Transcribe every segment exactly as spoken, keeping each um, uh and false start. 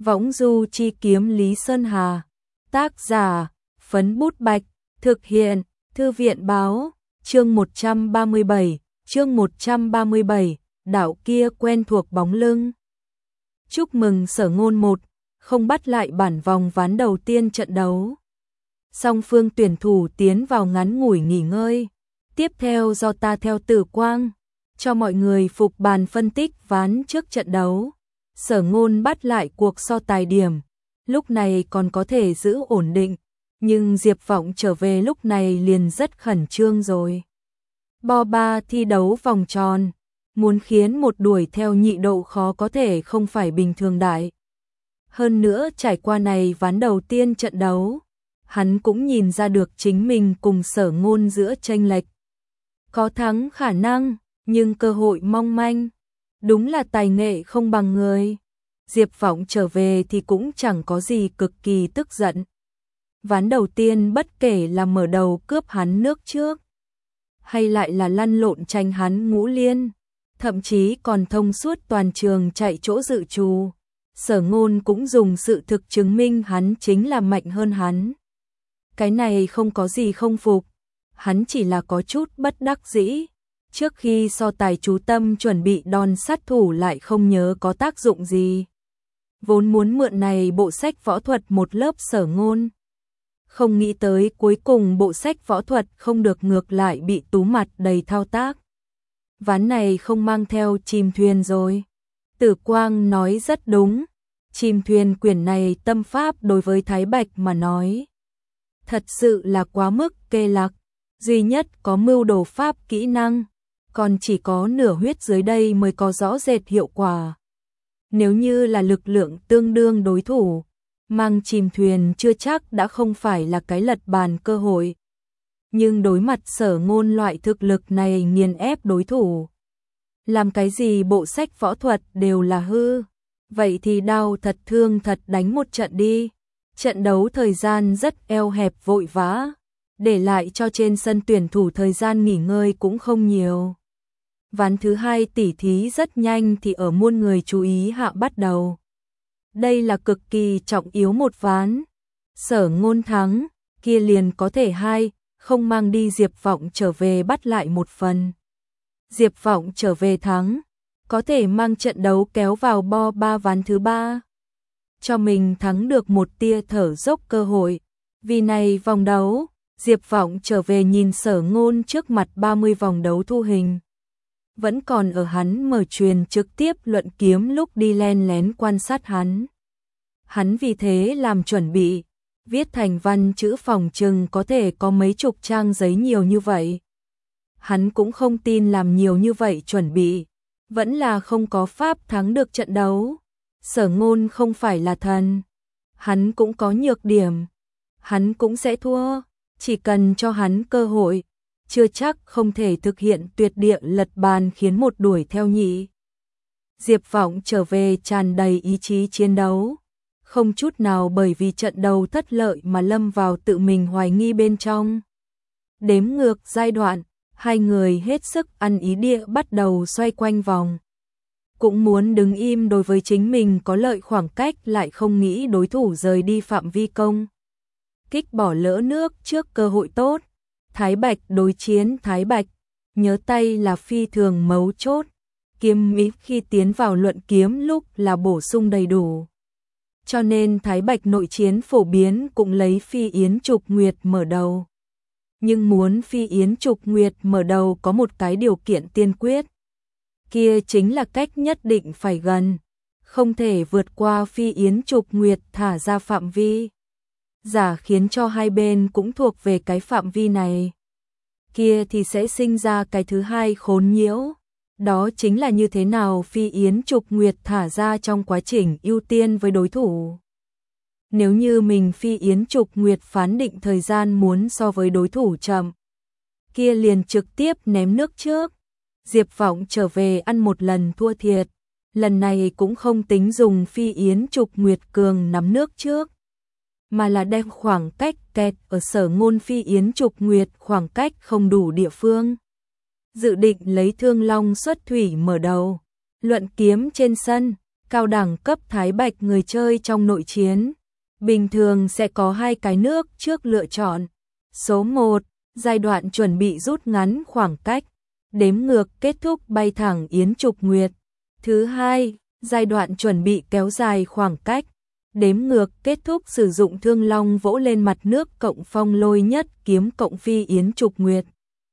Võng du chi kiếm Lý Sơn Hà. Tác giả, Phấn Bút Bạch. Thực hiện, Thư viện báo. Chương một trăm ba mươi bảy, chương một trăm ba mươi bảy, đạo kia quen thuộc bóng lưng. Chúc mừng Sở Ngôn một, không bắt lại bản vòng ván đầu tiên trận đấu. Song phương tuyển thủ tiến vào ngắn ngủi nghỉ ngơi. Tiếp theo do ta theo Tử Quang, cho mọi người phục bàn phân tích ván trước trận đấu. Sở Ngôn bắt lại cuộc so tài điểm, lúc này còn có thể giữ ổn định, nhưng Diệp Vọng trở về lúc này liền rất khẩn trương rồi. Bo ba thi đấu vòng tròn, muốn khiến một đuổi theo nhị độ khó có thể không phải bình thường đại. Hơn nữa trải qua này ván đầu tiên trận đấu, hắn cũng nhìn ra được chính mình cùng Sở Ngôn giữa chênh lệch. Có thắng khả năng, nhưng cơ hội mong manh. Đúng là tài nghệ không bằng người. Diệp Vọng trở về thì cũng chẳng có gì cực kỳ tức giận. Ván đầu tiên bất kể là mở đầu cướp hắn nước trước, hay lại là lăn lộn tranh hắn ngũ liên, thậm chí còn thông suốt toàn trường chạy chỗ dự trù, Sở Ngôn cũng dùng sự thực chứng minh hắn chính là mạnh hơn hắn. Cái này không có gì không phục, hắn chỉ là có chút bất đắc dĩ. Trước khi so tài chú tâm chuẩn bị đòn sát thủ lại không nhớ có tác dụng gì. Vốn muốn mượn này bộ sách võ thuật một lớp Sở Ngôn. Không nghĩ tới cuối cùng bộ sách võ thuật không được, ngược lại bị tú mặt đầy thao tác. Ván này không mang theo chìm thuyền rồi. Tử Quang nói rất đúng. Chìm thuyền quyển này tâm pháp đối với Thái Bạch mà nói thật sự là quá mức kê lạc. Duy nhất có mưu đồ pháp kỹ năng, còn chỉ có nửa huyết dưới đây mới có rõ rệt hiệu quả. Nếu như là lực lượng tương đương đối thủ, mang chìm thuyền chưa chắc đã không phải là cái lật bàn cơ hội. Nhưng đối mặt Sở Ngôn loại thực lực này nghiền ép đối thủ, làm cái gì bộ sách võ thuật đều là hư. Vậy thì đau thật thương thật đánh một trận đi. Trận đấu thời gian rất eo hẹp vội vã, để lại cho trên sân tuyển thủ thời gian nghỉ ngơi cũng không nhiều. Ván thứ hai tỉ thí rất nhanh thì ở muôn người chú ý hạ bắt đầu. Đây là cực kỳ trọng yếu một ván. Sở Ngôn thắng, kia liền có thể hai, không mang đi Diệp Vọng trở về bắt lại một phần. Diệp Vọng trở về thắng, có thể mang trận đấu kéo vào bo ba ván thứ ba. Cho mình thắng được một tia thở dốc cơ hội. Vì này vòng đấu, Diệp Vọng trở về nhìn Sở Ngôn trước mặt ba mươi vòng đấu thu hình. Vẫn còn ở hắn mở truyền trực tiếp luận kiếm lúc đi len lén quan sát hắn. Hắn vì thế làm chuẩn bị, viết thành văn chữ phòng chừng có thể có mấy chục trang giấy nhiều như vậy. Hắn cũng không tin làm nhiều như vậy chuẩn bị, vẫn là không có pháp thắng được trận đấu. Sở Ngôn không phải là thần, hắn cũng có nhược điểm, hắn cũng sẽ thua, chỉ cần cho hắn cơ hội, chưa chắc không thể thực hiện tuyệt địa lật bàn khiến một đuổi theo nhị. Diệp Vọng trở về tràn đầy ý chí chiến đấu, không chút nào bởi vì trận đầu thất lợi mà lâm vào tự mình hoài nghi bên trong. Đếm ngược giai đoạn, hai người hết sức ăn ý địa bắt đầu xoay quanh vòng. Cũng muốn đứng im đối với chính mình có lợi khoảng cách, lại không nghĩ đối thủ rời đi phạm vi công kích, bỏ lỡ nước trước cơ hội tốt. Thái Bạch đối chiến Thái Bạch, nhớ tay là phi thường mấu chốt. Kiếm ý khi tiến vào luận kiếm lúc là bổ sung đầy đủ. Cho nên Thái Bạch nội chiến phổ biến cũng lấy Phi Yến Trục Nguyệt mở đầu. Nhưng muốn Phi Yến Trục Nguyệt mở đầu có một cái điều kiện tiên quyết. Kia chính là cách nhất định phải gần, không thể vượt qua Phi Yến Trục Nguyệt thả ra phạm vi. Giả khiến cho hai bên cũng thuộc về cái phạm vi này, kia thì sẽ sinh ra cái thứ hai khốn nhiễu. Đó chính là như thế nào Phi Yến Trục Nguyệt thả ra trong quá trình ưu tiên với đối thủ. Nếu như mình Phi Yến Trục Nguyệt phán định thời gian muốn so với đối thủ chậm, kia liền trực tiếp ném nước trước. Diệp Vọng trở về ăn một lần thua thiệt, lần này cũng không tính dùng Phi Yến Trục Nguyệt cường nắm nước trước, mà là đem khoảng cách kẹt ở Sở Ngôn Phi Yến Trục Nguyệt khoảng cách không đủ địa phương. Dự định lấy Thương Long xuất thủy mở đầu, luận kiếm trên sân, Cao đẳng cấp Thái Bạch người chơi trong nội chiến, bình thường sẽ có hai cái nước trước lựa chọn. Số một, giai đoạn chuẩn bị rút ngắn khoảng cách, đếm ngược kết thúc bay thẳng Yến Trục Nguyệt. Thứ hai, giai đoạn chuẩn bị kéo dài khoảng cách, đếm ngược kết thúc sử dụng Thương Long vỗ lên mặt nước cộng Phong Lôi Nhất kiếm cộng Phi Yến Trục Nguyệt.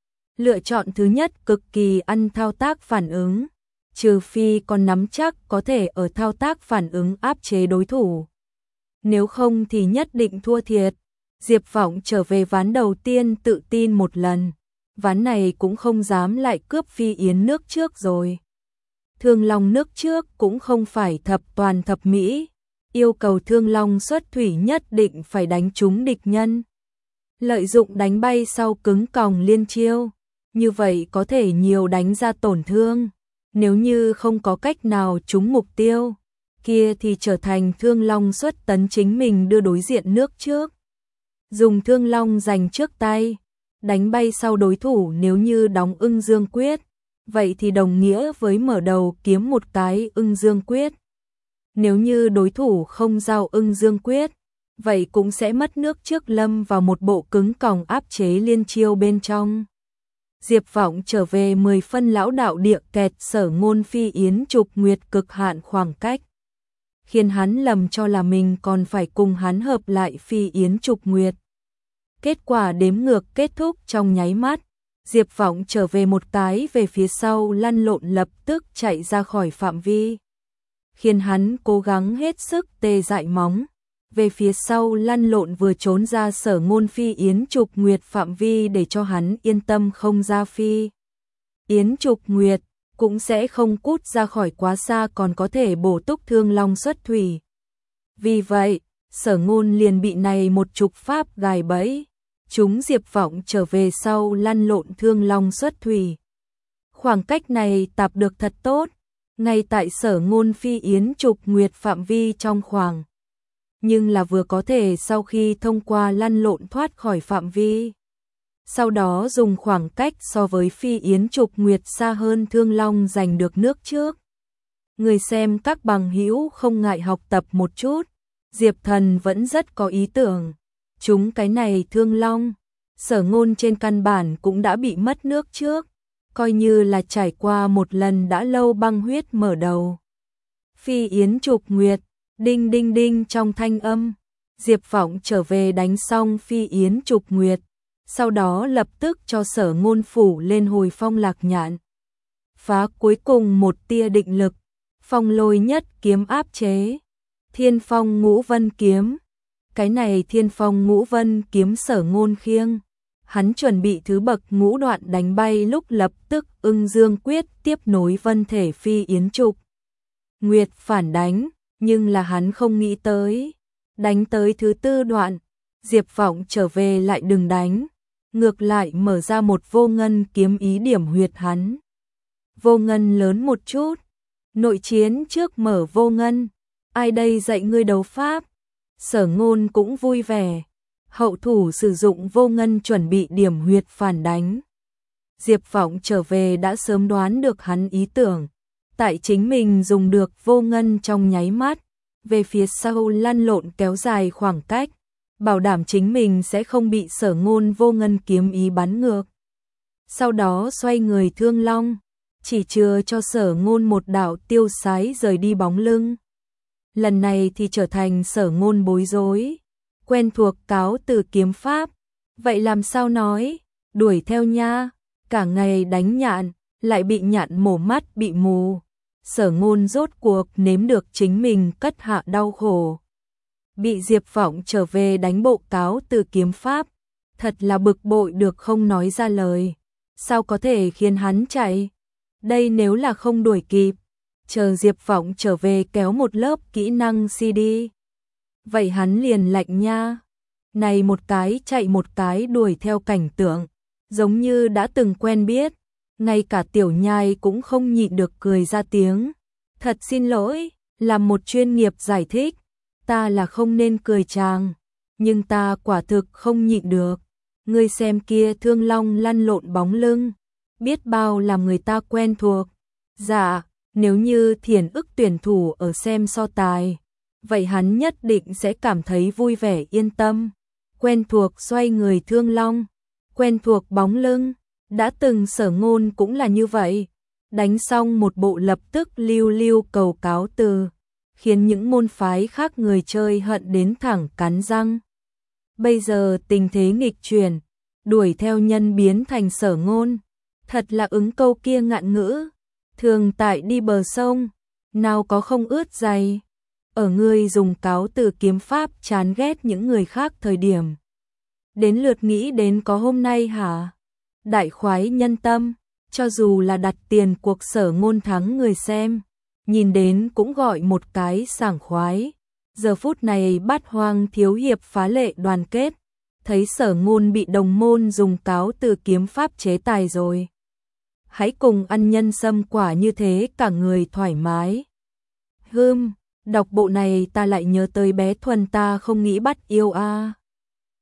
Lựa chọn thứ nhất cực kỳ ăn thao tác phản ứng, trừ phi còn nắm chắc có thể ở thao tác phản ứng áp chế đối thủ. Nếu không thì nhất định thua thiệt. Diệp Vọng trở về ván đầu tiên tự tin một lần, ván này cũng không dám lại cướp Phi Yến nước trước rồi. Thương Long nước trước cũng không phải thập toàn thập mỹ, yêu cầu Thương Long xuất thủy nhất định phải đánh trúng địch nhân. Lợi dụng đánh bay sau cứng còng liên chiêu, như vậy có thể nhiều đánh ra tổn thương. Nếu như không có cách nào trúng mục tiêu, kia thì trở thành Thương Long xuất tấn chính mình đưa đối diện nước trước. Dùng Thương Long giành trước tay, đánh bay sau đối thủ. Nếu như đóng Ưng Dương Quyết, vậy thì đồng nghĩa với mở đầu kiếm một cái Ưng Dương Quyết. Nếu như đối thủ không giao Ưng Dương Quyết, vậy cũng sẽ mất nước trước lâm vào một bộ cứng còng áp chế liên chiêu bên trong. Diệp Vọng trở về mười phân lão đạo địa kẹt Sở Ngôn Phi Yến Trục Nguyệt cực hạn khoảng cách, khiến hắn lầm cho là mình còn phải cùng hắn hợp lại Phi Yến Trục Nguyệt. Kết quả đếm ngược kết thúc trong nháy mắt, Diệp Vọng trở về một cái về phía sau lăn lộn lập tức chạy ra khỏi phạm vi, khiến hắn cố gắng hết sức tê dại móng. Về phía sau lăn lộn vừa trốn ra Sở Ngôn Phi Yến Trục Nguyệt phạm vi để cho hắn yên tâm không ra Phi Yến Trục Nguyệt, cũng sẽ không cút ra khỏi quá xa, còn có thể bổ túc Thương Long xuất thủy. Vì vậy, Sở Ngôn liền bị này một trục pháp gài bẫy, chúng Diệp Vọng trở về sau lăn lộn Thương Long xuất thủy. Khoảng cách này tạp được thật tốt, ngay tại Sở Ngôn Phi Yến Trục Nguyệt phạm vi trong khoảng. Nhưng là vừa có thể sau khi thông qua lăn lộn thoát khỏi phạm vi, sau đó dùng khoảng cách so với Phi Yến Trục Nguyệt xa hơn Thương Long giành được nước trước. Người xem các bằng hữu không ngại học tập một chút, Diệp Thần vẫn rất có ý tưởng. Chúng cái này Thương Long, Sở Ngôn trên căn bản cũng đã bị mất nước trước, coi như là trải qua một lần đã lâu băng huyết mở đầu. Phi Yến Trục Nguyệt, đinh đinh đinh trong thanh âm, Diệp Vọng trở về đánh xong Phi Yến Trục Nguyệt, sau đó lập tức cho Sở Ngôn phủ lên hồi phong lạc nhạn. Phá cuối cùng một tia định lực, Phong Lôi Nhất kiếm áp chế, Thiên Phong Ngũ Vân kiếm. Cái này Thiên Phong Ngũ Vân kiếm Sở Ngôn khiêng, hắn chuẩn bị thứ bậc ngũ đoạn đánh bay lúc lập tức Ưng Dương Quyết tiếp nối vân thể Phi Yến Trục Nguyệt phản đánh, nhưng là hắn không nghĩ tới, đánh tới thứ tư đoạn, Diệp Vọng trở về lại đừng đánh, ngược lại mở ra một Vô Ngân kiếm ý điểm huyệt hắn. Vô Ngân lớn một chút, nội chiến trước mở Vô Ngân, ai đây dạy ngươi đấu pháp? Sở Ngôn cũng vui vẻ, hậu thủ sử dụng Vô Ngân chuẩn bị điểm huyệt phản đánh. Diệp Vọng trở về đã sớm đoán được hắn ý tưởng, tại chính mình dùng được Vô Ngân trong nháy mắt, về phía sau lăn lộn kéo dài khoảng cách, bảo đảm chính mình sẽ không bị Sở Ngôn Vô Ngân kiếm ý bắn ngược. Sau đó xoay người Thương Long, chỉ chừa cho Sở Ngôn một đạo tiêu sái rời đi bóng lưng. Lần này thì trở thành Sở Ngôn bối rối, quen thuộc cáo từ kiếm pháp, vậy làm sao nói, đuổi theo nha, cả ngày đánh nhạn, lại bị nhạn mổ mắt bị mù. Sở Ngôn rốt cuộc nếm được chính mình cất hạ đau khổ. Bị Diệp Vọng trở về đánh bộ cáo từ kiếm pháp, thật là bực bội được không nói ra lời. Sao có thể khiến hắn chạy? Đây nếu là không đuổi kịp, chờ Diệp Vọng trở về kéo một lớp kỹ năng xê đê. Vậy hắn liền lạnh nha. Này một cái chạy một cái đuổi theo cảnh tượng, giống như đã từng quen biết. Ngay cả Tiểu Nhai cũng không nhịn được cười ra tiếng. Thật xin lỗi, làm một chuyên nghiệp giải thích, ta là không nên cười chàng, nhưng ta quả thực không nhịn được. Ngươi xem kia Thương Long lăn lộn bóng lưng, biết bao làm người ta quen thuộc. Dạ, Nếu như Thiền ức tuyển thủ ở xem so tài, vậy hắn nhất định sẽ cảm thấy vui vẻ yên tâm. Quen thuộc xoay người Thương Long, quen thuộc bóng lưng, đã từng Sở Ngôn cũng là như vậy. Đánh xong một bộ lập tức lưu lưu cầu cáo từ, khiến những môn phái khác người chơi hận đến thẳng cắn răng. Bây giờ tình thế nghịch chuyển, đuổi theo nhân biến thành Sở Ngôn, thật là ứng câu kia ngạn ngữ, thường tại đi bờ sông, nào có không ướt giày. Ở ngươi dùng cáo từ kiếm pháp chán ghét những người khác thời điểm, đến lượt nghĩ đến có hôm nay hả? Đại khoái nhân tâm, cho dù là đặt tiền cuộc Sở Ngôn thắng người xem, nhìn đến cũng gọi một cái sảng khoái. Giờ phút này Bát Hoang thiếu hiệp phá lệ đoàn kết, thấy Sở Ngôn bị đồng môn dùng cáo từ kiếm pháp chế tài rồi, hãy cùng ăn nhân sâm quả như thế cả người thoải mái. Hừm, đọc bộ này ta lại nhớ tới bé Thuần ta không nghĩ bắt yêu a. À.